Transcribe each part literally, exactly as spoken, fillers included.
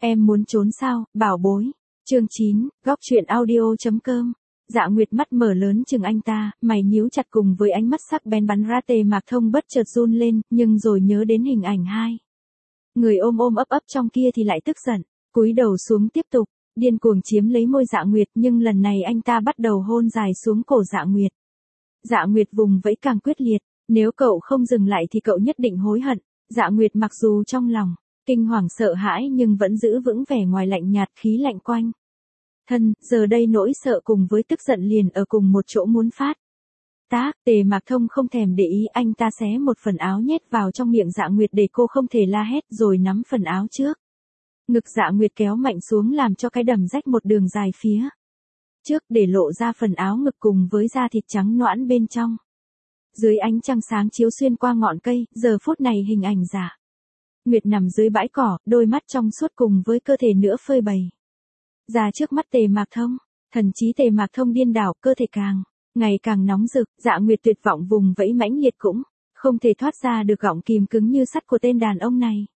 Em muốn trốn sao, bảo bối. Chương chín, góc truyện audio chấm com. Dạ Nguyệt mắt mở lớn chừng anh ta, mày nhíu chặt cùng với ánh mắt sắc bén bắn ra. Tề Mạc Thông bất chợt run lên, nhưng rồi nhớ đến hình ảnh hai người ôm ôm ấp ấp trong kia thì lại tức giận, cúi đầu xuống tiếp tục, điên cuồng chiếm lấy môi Dạ Nguyệt, nhưng lần này anh ta bắt đầu hôn dài xuống cổ Dạ Nguyệt. Dạ Nguyệt vùng vẫy càng quyết liệt, nếu cậu không dừng lại thì cậu nhất định hối hận. Dạ Nguyệt mặc dù trong lòng kinh hoàng sợ hãi nhưng vẫn giữ vững vẻ ngoài lạnh nhạt, khí lạnh quanh thân, giờ đây nỗi sợ cùng với tức giận liền ở cùng một chỗ muốn phát tác. Tề Mạc Thông không thèm để ý, anh ta xé một phần áo nhét vào trong miệng Dạ Nguyệt để cô không thể la hét, rồi nắm phần áo trước ngực Dạ Nguyệt kéo mạnh xuống làm cho cái đầm rách một đường dài phía trước, để lộ ra phần áo ngực cùng với da thịt trắng nõn bên trong. Dưới ánh trăng sáng chiếu xuyên qua ngọn cây, giờ phút này hình ảnh Dạ Nguyệt nằm dưới bãi cỏ, đôi mắt trong suốt cùng với cơ thể nữa phơi bày ra trước mắt Tề Mạc Thông. Thần trí Tề Mạc Thông điên đảo, cơ thể càng ngày càng nóng rực. Dạ Nguyệt tuyệt vọng vùng vẫy mãnh liệt cũng không thể thoát ra được gọng kìm cứng như sắt của tên đàn ông này.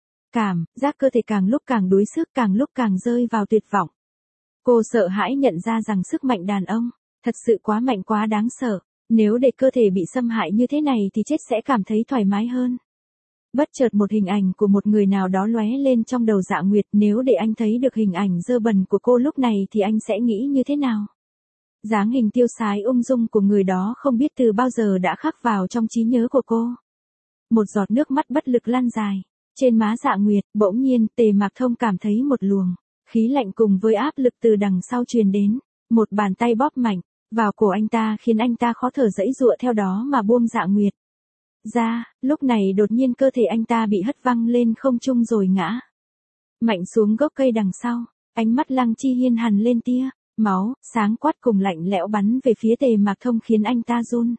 Cảm giác cơ thể càng lúc càng đuối sức, càng lúc càng rơi vào tuyệt vọng. Cô sợ hãi nhận ra rằng sức mạnh đàn ông thật sự quá mạnh, quá đáng sợ. Nếu để cơ thể bị xâm hại như thế này thì chết sẽ cảm thấy thoải mái hơn. Bất chợt một hình ảnh của một người nào đó lóe lên trong đầu Dạ Nguyệt, nếu để anh thấy được hình ảnh dơ bẩn của cô lúc này thì anh sẽ nghĩ như thế nào? Dáng hình tiêu sái ung dung của người đó không biết từ bao giờ đã khắc vào trong trí nhớ của cô. Một giọt nước mắt bất lực lan dài trên má Dạ Nguyệt, bỗng nhiên Tề Mạc Thông cảm thấy một luồng khí lạnh cùng với áp lực từ đằng sau truyền đến, một bàn tay bóp mạnh vào cổ anh ta khiến anh ta khó thở giãy giụa, theo đó mà buông Dạ Nguyệt ra. Lúc này đột nhiên cơ thể anh ta bị hất văng lên không trung rồi ngã mạnh xuống gốc cây đằng sau. Ánh mắt Lăng Chi Hiên hằn lên tia máu, sáng quát cùng lạnh lẽo bắn về phía Tề Mạc Thông khiến anh ta run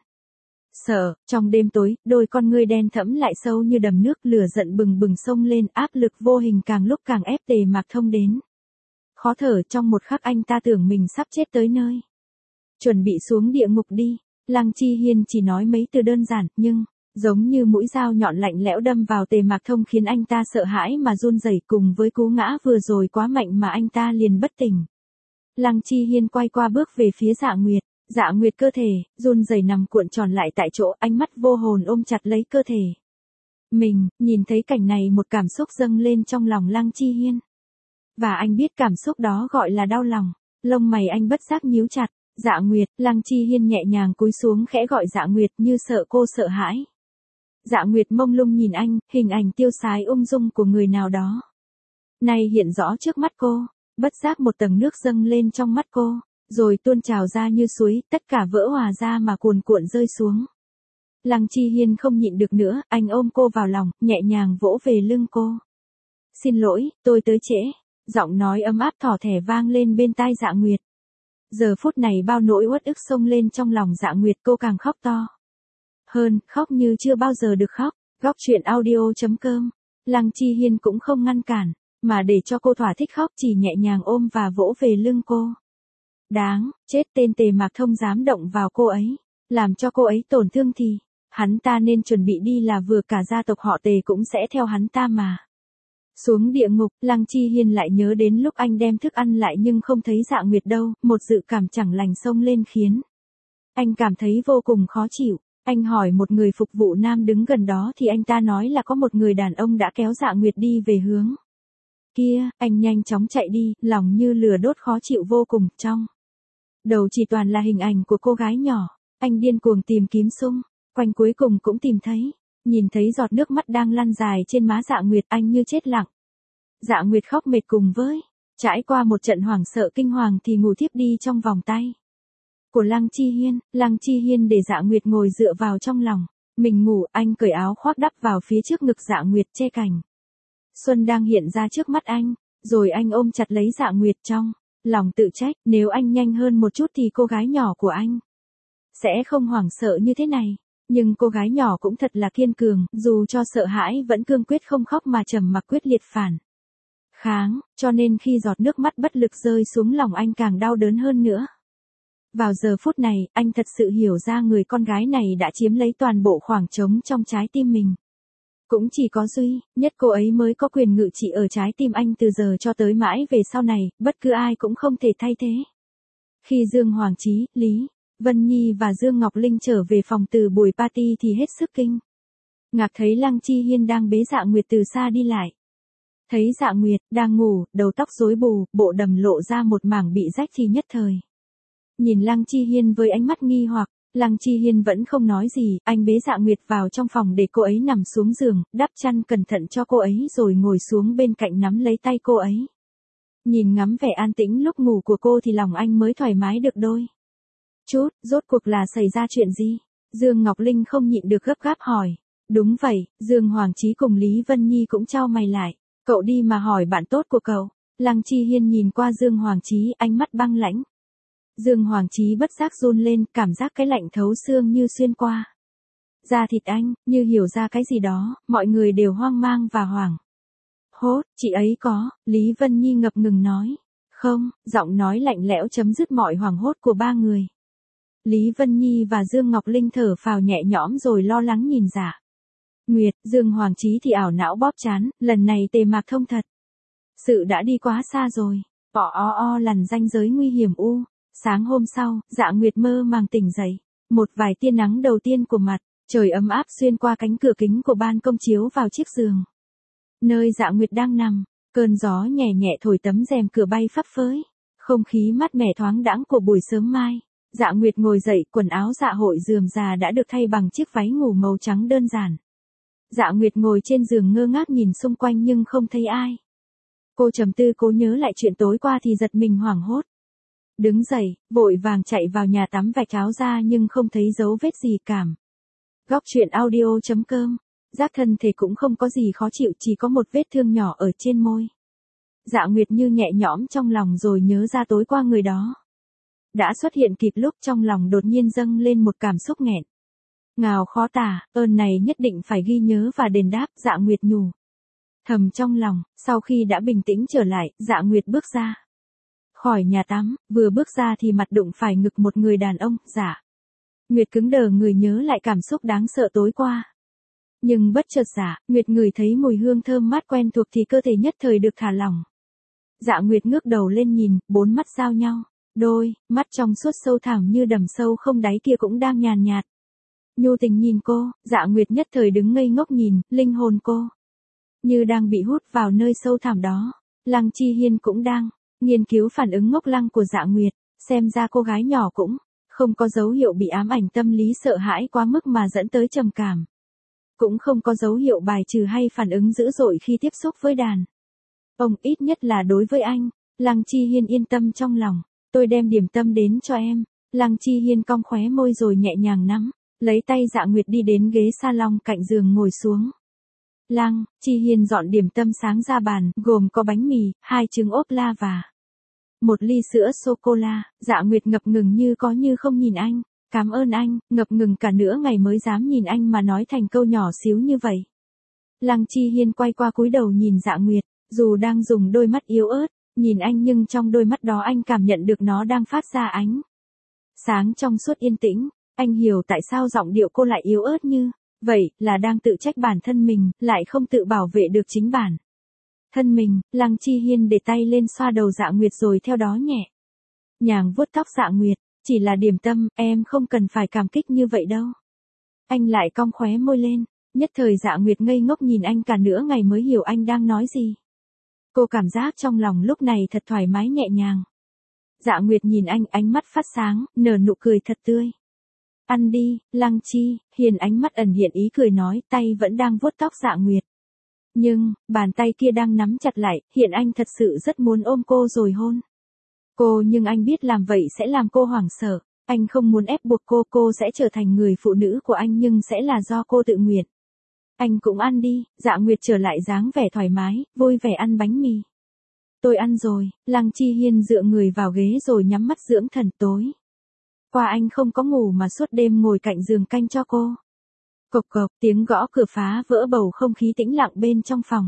sợ. Trong đêm tối, đôi con ngươi đen thẫm lại sâu như đầm nước, lửa giận bừng bừng xông lên, áp lực vô hình càng lúc càng ép Tề Mạc Thông đến khó thở. Trong một khắc anh ta tưởng mình sắp chết tới nơi, chuẩn bị xuống địa ngục đi. Lăng Chi Hiên chỉ nói mấy từ đơn giản, nhưng giống như mũi dao nhọn lạnh lẽo đâm vào Tề Mạc Thông khiến anh ta sợ hãi mà run rẩy, cùng với cú ngã vừa rồi quá mạnh mà anh ta liền bất tỉnh. Lăng Chi Hiên quay qua bước về phía Dạ Nguyệt. Dạ Nguyệt cơ thể run rẩy nằm cuộn tròn lại tại chỗ, ánh mắt vô hồn ôm chặt lấy cơ thể mình. Nhìn thấy cảnh này, một cảm xúc dâng lên trong lòng Lăng Chi Hiên, và anh biết cảm xúc đó gọi là đau lòng. Lông mày anh bất giác nhíu chặt. Dạ Nguyệt. Lăng Chi Hiên nhẹ nhàng cúi xuống khẽ gọi Dạ Nguyệt, như sợ cô sợ hãi. Dạ Nguyệt mông lung nhìn anh, hình ảnh tiêu sái ung dung của người nào đó nay hiện rõ trước mắt cô. Bất giác một tầng nước dâng lên trong mắt cô, rồi tuôn trào ra như suối, tất cả vỡ hòa ra mà cuồn cuộn rơi xuống. Lăng Chi Hiên không nhịn được nữa, anh ôm cô vào lòng, nhẹ nhàng vỗ về lưng cô. Xin lỗi, tôi tới trễ. Giọng nói ấm áp thỏ thẻ vang lên bên tai Dạ Nguyệt. Giờ phút này bao nỗi uất ức xông lên trong lòng Dạ Nguyệt, cô càng khóc to hơn, khóc như chưa bao giờ được khóc. Góc truyện audio chấm com. Lăng Chi Hiên cũng không ngăn cản, mà để cho cô thỏa thích khóc, chỉ nhẹ nhàng ôm và vỗ về lưng cô. Đáng chết, tên Tề Mạc Thông dám động vào cô ấy, làm cho cô ấy tổn thương thì hắn ta nên chuẩn bị đi là vừa, cả gia tộc họ Tề cũng sẽ theo hắn ta mà xuống địa ngục. Lăng Chi Hiên lại nhớ đến lúc anh đem thức ăn lại nhưng không thấy Dạ Nguyệt đâu, một dự cảm chẳng lành xông lên khiến anh cảm thấy vô cùng khó chịu. Anh hỏi một người phục vụ nam đứng gần đó thì anh ta nói là có một người đàn ông đã kéo Dạ Nguyệt đi về hướng kia. Anh nhanh chóng chạy đi, lòng như lửa đốt, khó chịu vô cùng. Trong đầu chỉ toàn là hình ảnh của cô gái nhỏ. Anh điên cuồng tìm kiếm xung quanh, cuối cùng cũng tìm thấy. Nhìn thấy giọt nước mắt đang lăn dài trên má Dạ Nguyệt, anh như chết lặng. Dạ Nguyệt khóc mệt cùng với trải qua một trận hoảng sợ kinh hoàng thì ngủ thiếp đi trong vòng tay của Lăng Chi Hiên. Lăng Chi Hiên để Dạ Nguyệt ngồi dựa vào trong lòng mình ngủ, anh cởi áo khoác đắp vào phía trước ngực Dạ Nguyệt, che cảnh xuân đang hiện ra trước mắt anh, rồi anh ôm chặt lấy Dạ Nguyệt, trong lòng tự trách, nếu anh nhanh hơn một chút thì cô gái nhỏ của anh sẽ không hoảng sợ như thế này. Nhưng cô gái nhỏ cũng thật là kiên cường, dù cho sợ hãi vẫn cương quyết không khóc mà trầm mặc quyết liệt phản kháng, cho nên khi giọt nước mắt bất lực rơi xuống lòng anh càng đau đớn hơn nữa. Vào giờ phút này, anh thật sự hiểu ra người con gái này đã chiếm lấy toàn bộ khoảng trống trong trái tim mình. Cũng chỉ có duy nhất cô ấy mới có quyền ngự trị ở trái tim anh từ giờ cho tới mãi về sau này, bất cứ ai cũng không thể thay thế. Khi Dương Hoàng Chí, Lý Vân Nhi và Dương Ngọc Linh trở về phòng từ buổi party thì hết sức kinh ngạc thấy Lăng Chi Hiên đang bế Dạ Nguyệt từ xa đi lại. Thấy Dạ Nguyệt đang ngủ, đầu tóc rối bù, bộ đầm lộ ra một mảng bị rách thì nhất thời. Nhìn Lăng Chi Hiên với ánh mắt nghi hoặc, Lăng Chi Hiên vẫn không nói gì, anh bế Dạ Nguyệt vào trong phòng để cô ấy nằm xuống giường, đắp chăn cẩn thận cho cô ấy rồi ngồi xuống bên cạnh nắm lấy tay cô ấy. Nhìn ngắm vẻ an tĩnh lúc ngủ của cô thì lòng anh mới thoải mái được đôi chút, rốt cuộc là xảy ra chuyện gì? Dương Ngọc Linh không nhịn được gấp gáp hỏi. Đúng vậy, Dương Hoàng Chí cùng Lý Vân Nhi cũng chau mày lại. Cậu đi mà hỏi bạn tốt của cậu. Lăng Chi Hiên nhìn qua Dương Hoàng Chí, ánh mắt băng lãnh. Dương Hoàng Chí bất giác run lên, cảm giác cái lạnh thấu xương như xuyên qua da thịt anh, như hiểu ra cái gì đó, mọi người đều hoang mang và hoảng hốt. Chị ấy có, Lý Vân Nhi ngập ngừng nói. Không, giọng nói lạnh lẽo chấm dứt mọi hoảng hốt của ba người. Lý Vân Nhi và Dương Ngọc Linh thở phào nhẹ nhõm rồi lo lắng nhìn Dạ Nguyệt. Dương Hoàng Chí thì ảo não bóp trán, lần này Tề Mạc Thông thật sự đã đi quá xa rồi. Bỏ o o lằn ranh giới nguy hiểm u. Sáng hôm sau, Dạ Nguyệt mơ màng tỉnh dậy. Một vài tia nắng đầu tiên của mặt trời ấm áp xuyên qua cánh cửa kính của ban công chiếu vào chiếc giường nơi Dạ Nguyệt đang nằm. Cơn gió nhẹ nhẹ thổi tấm rèm cửa bay phấp phới. Không khí mát mẻ thoáng đãng của buổi sớm mai. Dạ Nguyệt ngồi dậy, quần áo dạ hội rườm rà đã được thay bằng chiếc váy ngủ màu trắng đơn giản. Dạ Nguyệt ngồi trên giường ngơ ngác nhìn xung quanh nhưng không thấy ai. Cô trầm tư cố nhớ lại chuyện tối qua thì giật mình hoảng hốt. Đứng dậy, vội vàng chạy vào nhà tắm vạch áo ra nhưng không thấy dấu vết gì cảm. Góc truyện audio chấm com. Giác thân thể cũng không có gì khó chịu, chỉ có một vết thương nhỏ ở trên môi. Dạ Nguyệt như nhẹ nhõm trong lòng rồi nhớ ra tối qua người đó đã xuất hiện kịp lúc, trong lòng đột nhiên dâng lên một cảm xúc nghẹn ngào khó tả, ơn này nhất định phải ghi nhớ và đền đáp. Dạ Nguyệt nhủ thầm trong lòng. Sau khi đã bình tĩnh trở lại, Dạ Nguyệt bước ra khỏi nhà tắm, vừa bước ra thì mặt đụng phải ngực một người đàn ông. Dạ Nguyệt cứng đờ người nhớ lại cảm xúc đáng sợ tối qua. Nhưng bất chợt Dạ Nguyệt ngửi thấy mùi hương thơm mát quen thuộc thì cơ thể nhất thời được thả lỏng. Dạ Nguyệt ngước đầu lên nhìn, bốn mắt giao nhau. Đôi mắt trong suốt sâu thẳm như đầm sâu không đáy kia cũng đang nhàn nhạt nhu tình nhìn cô. Dạ Nguyệt nhất thời đứng ngây ngốc nhìn, linh hồn cô như đang bị hút vào nơi sâu thẳm đó. Lăng Chi Hiên cũng đang nghiên cứu phản ứng ngốc lăng của Dạ Nguyệt, xem ra cô gái nhỏ cũng không có dấu hiệu bị ám ảnh tâm lý sợ hãi quá mức mà dẫn tới trầm cảm. Cũng không có dấu hiệu bài trừ hay phản ứng dữ dội khi tiếp xúc với đàn ông, ít nhất là đối với anh. Lăng Chi Hiên yên tâm trong lòng. Tôi đem điểm tâm đến cho em. Lăng Chi Hiên cong khóe môi rồi nhẹ nhàng nắm lấy tay Dạ Nguyệt đi đến ghế salon cạnh giường ngồi xuống. Lăng Chi Hiên dọn điểm tâm sáng ra bàn, gồm có bánh mì, hai trứng ốp la và một ly sữa sô-cô-la. Dạ Nguyệt ngập ngừng như có như không nhìn anh. Cảm ơn anh, ngập ngừng cả nửa ngày mới dám nhìn anh mà nói thành câu nhỏ xíu như vậy. Lăng Chi Hiên quay qua cúi đầu nhìn Dạ Nguyệt, dù đang dùng đôi mắt yếu ớt nhìn anh nhưng trong đôi mắt đó anh cảm nhận được nó đang phát ra ánh sáng trong suốt yên tĩnh. Anh hiểu tại sao giọng điệu cô lại yếu ớt như vậy, là đang tự trách bản thân mình, lại không tự bảo vệ được chính bản thân mình. Lăng Chi Hiên để tay lên xoa đầu Dạ Nguyệt rồi theo đó nhẹ nhàng vuốt tóc Dạ Nguyệt. Chỉ là điểm tâm, em không cần phải cảm kích như vậy đâu. Anh lại cong khóe môi lên. Nhất thời Dạ Nguyệt ngây ngốc nhìn anh cả nửa ngày mới hiểu anh đang nói gì. Cô cảm giác trong lòng lúc này thật thoải mái nhẹ nhàng. Dạ Nguyệt nhìn anh, ánh mắt phát sáng, nở nụ cười thật tươi. Ăn đi, Lăng Chi Hiền ánh mắt ẩn hiện ý cười nói, tay vẫn đang vuốt tóc Dạ Nguyệt. Nhưng, bàn tay kia đang nắm chặt lại, hiện anh thật sự rất muốn ôm cô rồi hôn cô, nhưng anh biết làm vậy sẽ làm cô hoảng sợ. Anh không muốn ép buộc cô, cô sẽ trở thành người phụ nữ của anh nhưng sẽ là do cô tự nguyện. Anh cũng ăn đi. Dạ Nguyệt trở lại dáng vẻ thoải mái, vui vẻ ăn bánh mì. Tôi ăn rồi. Lăng Chi Hiên dựa người vào ghế rồi nhắm mắt dưỡng thần. Tối qua anh không có ngủ mà suốt đêm ngồi cạnh giường canh cho cô. Cộc cộc, tiếng gõ cửa phá vỡ bầu không khí tĩnh lặng bên trong phòng.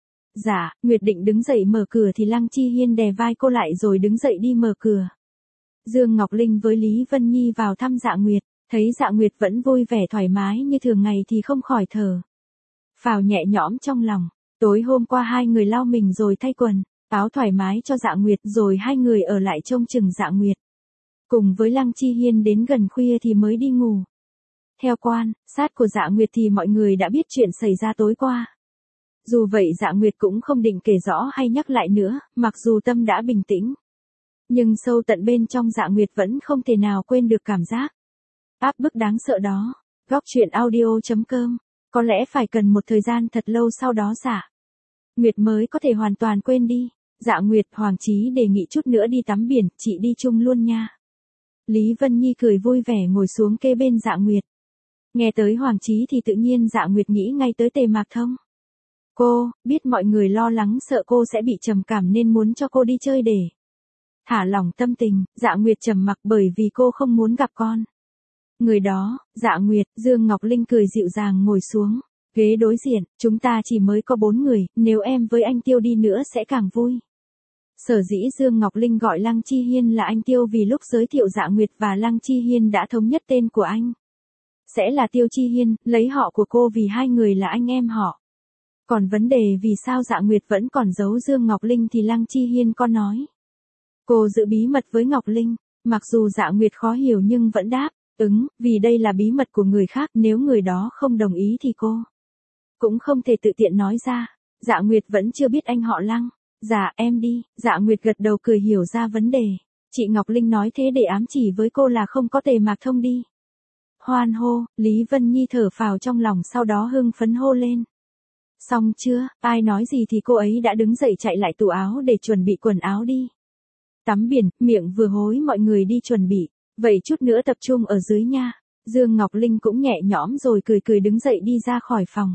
Dạ Nguyệt định đứng dậy mở cửa thì Lăng Chi Hiên đè vai cô lại rồi đứng dậy đi mở cửa. Dương Ngọc Linh với Lý Vân Nhi vào thăm Dạ Nguyệt, thấy Dạ Nguyệt vẫn vui vẻ thoải mái như thường ngày thì không khỏi thở phào nhẹ nhõm trong lòng. Tối hôm qua hai người lau mình rồi thay quần, áo thoải mái cho Dạ Nguyệt rồi hai người ở lại trông chừng Dạ Nguyệt. Cùng với Lăng Chi Hiên đến gần khuya thì mới đi ngủ. Theo quan sát của Dạ Nguyệt thì mọi người đã biết chuyện xảy ra tối qua. Dù vậy Dạ Nguyệt cũng không định kể rõ hay nhắc lại nữa, mặc dù tâm đã bình tĩnh. Nhưng sâu tận bên trong Dạ Nguyệt vẫn không thể nào quên được cảm giác áp bức đáng sợ đó. Góc truyện audio.com. Có lẽ phải cần một thời gian thật lâu sau đó Dạ Nguyệt mới có thể hoàn toàn quên đi. Dạ Nguyệt, Hoàng Chí đề nghị chút nữa đi tắm biển, chị đi chung luôn nha. Lý Vân Nhi cười vui vẻ ngồi xuống kê bên Dạ Nguyệt. Nghe tới Hoàng Chí thì tự nhiên Dạ Nguyệt nghĩ ngay tới Tề Mạc Thông. Cô, biết mọi người lo lắng sợ cô sẽ bị trầm cảm nên muốn cho cô đi chơi để thả lỏng tâm tình. Dạ Nguyệt trầm mặc bởi vì cô không muốn gặp con người đó. Dạ Nguyệt, Dương Ngọc Linh cười dịu dàng ngồi xuống ghế đối diện, chúng ta chỉ mới có bốn người, nếu em với anh Tiêu đi nữa sẽ càng vui. Sở dĩ Dương Ngọc Linh gọi Lăng Chi Hiên là anh Tiêu vì lúc giới thiệu Dạ Nguyệt và Lăng Chi Hiên đã thống nhất tên của anh sẽ là Tiêu Chi Hiên, lấy họ của cô vì hai người là anh em họ. Còn vấn đề vì sao Dạ Nguyệt vẫn còn giấu Dương Ngọc Linh thì Lăng Chi Hiên có nói. Cô giữ bí mật với Ngọc Linh, mặc dù Dạ Nguyệt khó hiểu nhưng vẫn đáp, ứng, vì đây là bí mật của người khác, nếu người đó không đồng ý thì cô cũng không thể tự tiện nói ra. Dạ Nguyệt vẫn chưa biết anh họ Lăng. Dạ, em đi. Dạ Nguyệt gật đầu cười hiểu ra vấn đề. Chị Ngọc Linh nói thế để ám chỉ với cô là không có Tề Mạc Thông đi. Hoan hô, Lý Vân Nhi thở phào trong lòng sau đó hưng phấn hô lên. Xong chưa, ai nói gì thì cô ấy đã đứng dậy chạy lại tủ áo để chuẩn bị quần áo đi tắm biển, miệng vừa hối mọi người đi chuẩn bị. Vậy chút nữa tập trung ở dưới nha. Dương Ngọc Linh cũng nhẹ nhõm rồi cười cười đứng dậy đi ra khỏi phòng.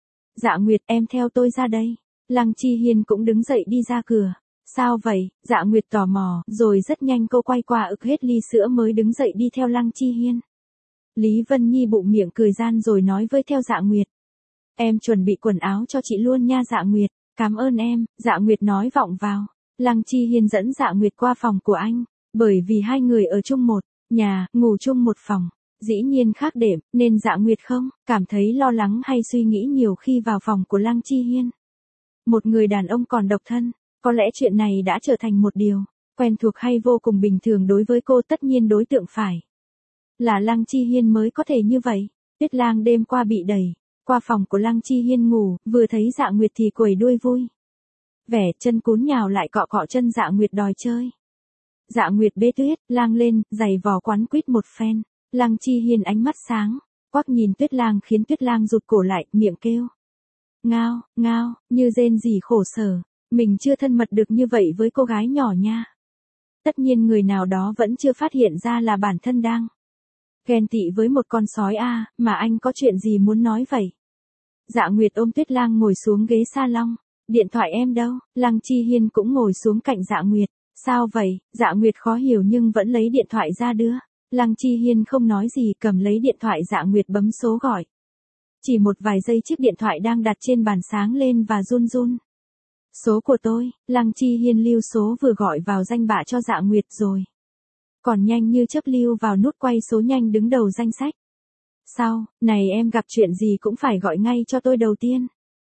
Dạ Nguyệt, em theo tôi ra đây. Lăng Chi Hiên cũng đứng dậy đi ra cửa. Sao vậy? Dạ Nguyệt tò mò, rồi rất nhanh cô quay qua ực hết ly sữa mới đứng dậy đi theo Lăng Chi Hiên. Lý Vân Nhi bụng miệng cười gian rồi nói với theo Dạ Nguyệt. Em chuẩn bị quần áo cho chị luôn nha Dạ Nguyệt. Cảm ơn em, Dạ Nguyệt nói vọng vào. Lăng Chi Hiên dẫn Dạ Nguyệt qua phòng của anh. Bởi vì hai người ở chung một nhà, ngủ chung một phòng. Dĩ nhiên khác đệm, nên Dạ Nguyệt không cảm thấy lo lắng hay suy nghĩ nhiều khi vào phòng của Lăng Chi Hiên. Một người đàn ông còn độc thân, có lẽ chuyện này đã trở thành một điều quen thuộc hay vô cùng bình thường đối với cô, tất nhiên đối tượng phải là Lăng Chi Hiên mới có thể như vậy. Tuyết Lang đêm qua bị đẩy qua phòng của Lăng Chi Hiên ngủ, vừa thấy Dạ Nguyệt thì quẩy đuôi vui vẻ chân cún nhào lại cọ cọ chân Dạ Nguyệt đòi chơi. Dạ Nguyệt bế Tuyết Lang lên, giày vò quắn quýt một phen. Lăng Chi Hiên ánh mắt sáng quắc nhìn Tuyết Lang khiến Tuyết Lang rụt cổ lại, miệng kêu ngao, ngao, như rên rỉ khổ sở. Mình chưa thân mật được như vậy với cô gái nhỏ nha. Tất nhiên người nào đó vẫn chưa phát hiện ra là bản thân đang ghen tị với một con sói a, à, mà anh có chuyện gì muốn nói vậy? Dạ Nguyệt ôm Tuyết Lang ngồi xuống ghế salon. Điện thoại em đâu? Lăng Chi Hiên cũng ngồi xuống cạnh Dạ Nguyệt. Sao vậy? Dạ Nguyệt khó hiểu nhưng vẫn lấy điện thoại ra đưa. Lăng Chi Hiên không nói gì, cầm lấy điện thoại. Dạ Nguyệt bấm số gọi. Chỉ một vài giây chiếc điện thoại đang đặt trên bàn sáng lên và run run. Số của tôi. Lăng Chi Hiên lưu số vừa gọi vào danh bạ cho Dạ Nguyệt rồi còn nhanh như chớp lưu vào nút quay số nhanh đứng đầu danh sách. Sao, này em gặp chuyện gì cũng phải gọi ngay cho tôi đầu tiên.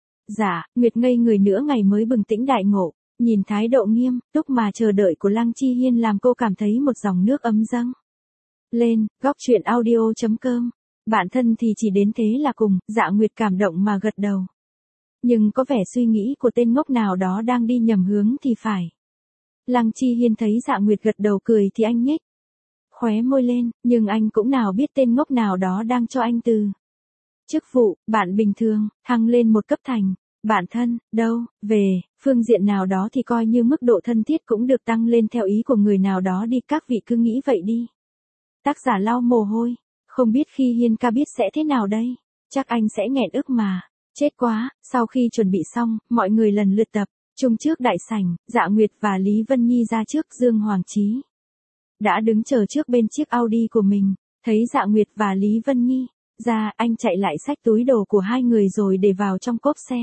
Dạ, Nguyệt ngây người nửa ngày mới bừng tỉnh đại ngộ, nhìn thái độ nghiêm túc mà chờ đợi của Lăng Chi Hiên làm cô cảm thấy một dòng nước ấm dâng lên. Góc truyện audio.com. Bản thân thì chỉ đến thế là cùng. Dạ Nguyệt cảm động mà gật đầu. Nhưng có vẻ suy nghĩ của tên ngốc nào đó đang đi nhầm hướng thì phải. Lăng Chi Hiên thấy Dạ Nguyệt gật đầu cười thì anh nhếch khóe môi lên, nhưng anh cũng nào biết tên ngốc nào đó đang cho anh từ chức vụ bạn bình thường thăng lên một cấp thành bạn thân. Đâu, về phương diện nào đó thì coi như mức độ thân thiết cũng được tăng lên theo ý của người nào đó đi. Các vị cứ nghĩ vậy đi. Tác giả lau mồ hôi. Không biết khi Hiên ca biết sẽ thế nào đây. Chắc anh sẽ nghẹn ức mà. Chết quá. Sau khi chuẩn bị xong, mọi người lần lượt tập trung trước đại sảnh. Dạ Nguyệt và Lý Vân Nhi ra trước. Dương Hoàng Chí đã đứng chờ trước bên chiếc Audi của mình. Thấy Dạ Nguyệt và Lý Vân Nhi ra, anh chạy lại xách túi đồ của hai người rồi để vào trong cốp xe.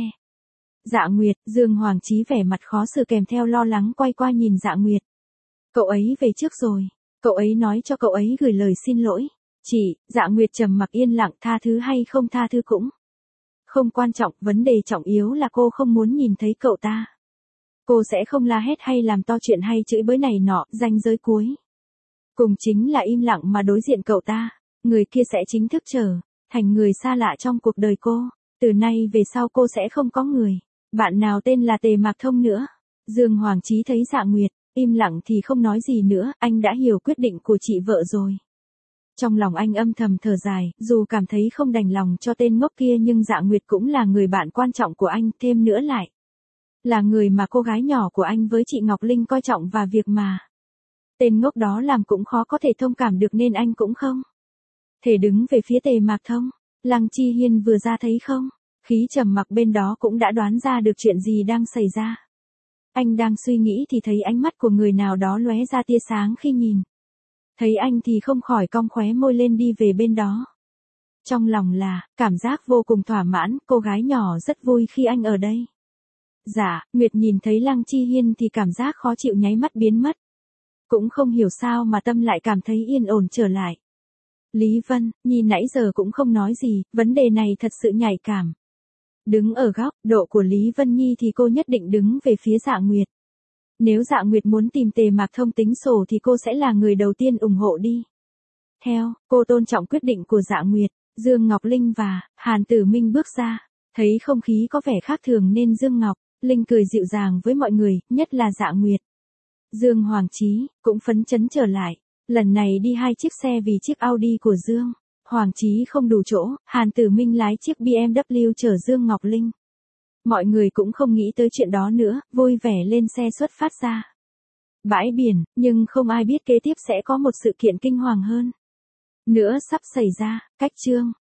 Dạ Nguyệt, Dương Hoàng Chí vẻ mặt khó xử kèm theo lo lắng quay qua nhìn Dạ Nguyệt. Cậu ấy về trước rồi. Cậu ấy nói cho cậu ấy gửi lời xin lỗi. Chị, Dạ Nguyệt trầm mặc yên lặng, tha thứ hay không tha thứ cũng Không quan trọng, vấn đề trọng yếu là cô không muốn nhìn thấy cậu ta. Cô sẽ không la hét hay làm to chuyện hay chửi bới này nọ, ranh giới cuối cùng chính là im lặng mà đối diện cậu ta. Người kia sẽ chính thức trở thành người xa lạ trong cuộc đời cô. Từ nay về sau cô sẽ không có người bạn nào tên là Tề Mạc Thông nữa. Dương Hoàng Chí thấy Dạ Nguyệt im lặng thì không nói gì nữa, anh đã hiểu quyết định của chị vợ rồi. Trong lòng anh âm thầm thở dài, dù cảm thấy không đành lòng cho tên ngốc kia nhưng Dạ Nguyệt cũng là người bạn quan trọng của anh, thêm nữa lại là người mà cô gái nhỏ của anh với chị Ngọc Linh coi trọng và việc mà tên ngốc đó làm cũng khó có thể thông cảm được nên anh cũng không thể đứng về phía Tề Mạc Thông. Lăng Chi Hiên vừa ra thấy không? Khí trầm mặc bên đó cũng đã đoán ra được chuyện gì đang xảy ra. Anh đang suy nghĩ thì thấy ánh mắt của người nào đó lóe ra tia sáng khi nhìn thấy anh thì không khỏi cong khóe môi lên đi về bên đó. Trong lòng là cảm giác vô cùng thỏa mãn, cô gái nhỏ rất vui khi anh ở đây. Dạ, Nguyệt nhìn thấy Lăng Chi Hiên thì cảm giác khó chịu nháy mắt biến mất. Cũng không hiểu sao mà tâm lại cảm thấy yên ổn trở lại. Lý Vân, nhìn nãy giờ cũng không nói gì, vấn đề này thật sự nhạy cảm. Đứng ở góc độ của Lý Vân Nhi thì cô nhất định đứng về phía Dạ Nguyệt. Nếu Dạ Nguyệt muốn tìm Tề Mạc Thông tính sổ thì cô sẽ là người đầu tiên ủng hộ đi. Theo, cô tôn trọng quyết định của Dạ Nguyệt. Dương Ngọc Linh và Hàn Tử Minh bước ra. Thấy không khí có vẻ khác thường nên Dương Ngọc Linh cười dịu dàng với mọi người, nhất là Dạ Nguyệt. Dương Hoàng Chí cũng phấn chấn trở lại. Lần này đi hai chiếc xe vì chiếc Audi của Dương Hoàng Chí không đủ chỗ, Hàn Tử Minh lái chiếc bê em vê chở Dương Ngọc Linh. Mọi người cũng không nghĩ tới chuyện đó nữa, vui vẻ lên xe xuất phát ra bãi biển, nhưng không ai biết kế tiếp sẽ có một sự kiện kinh hoàng hơn nữa sắp xảy ra. Cách chương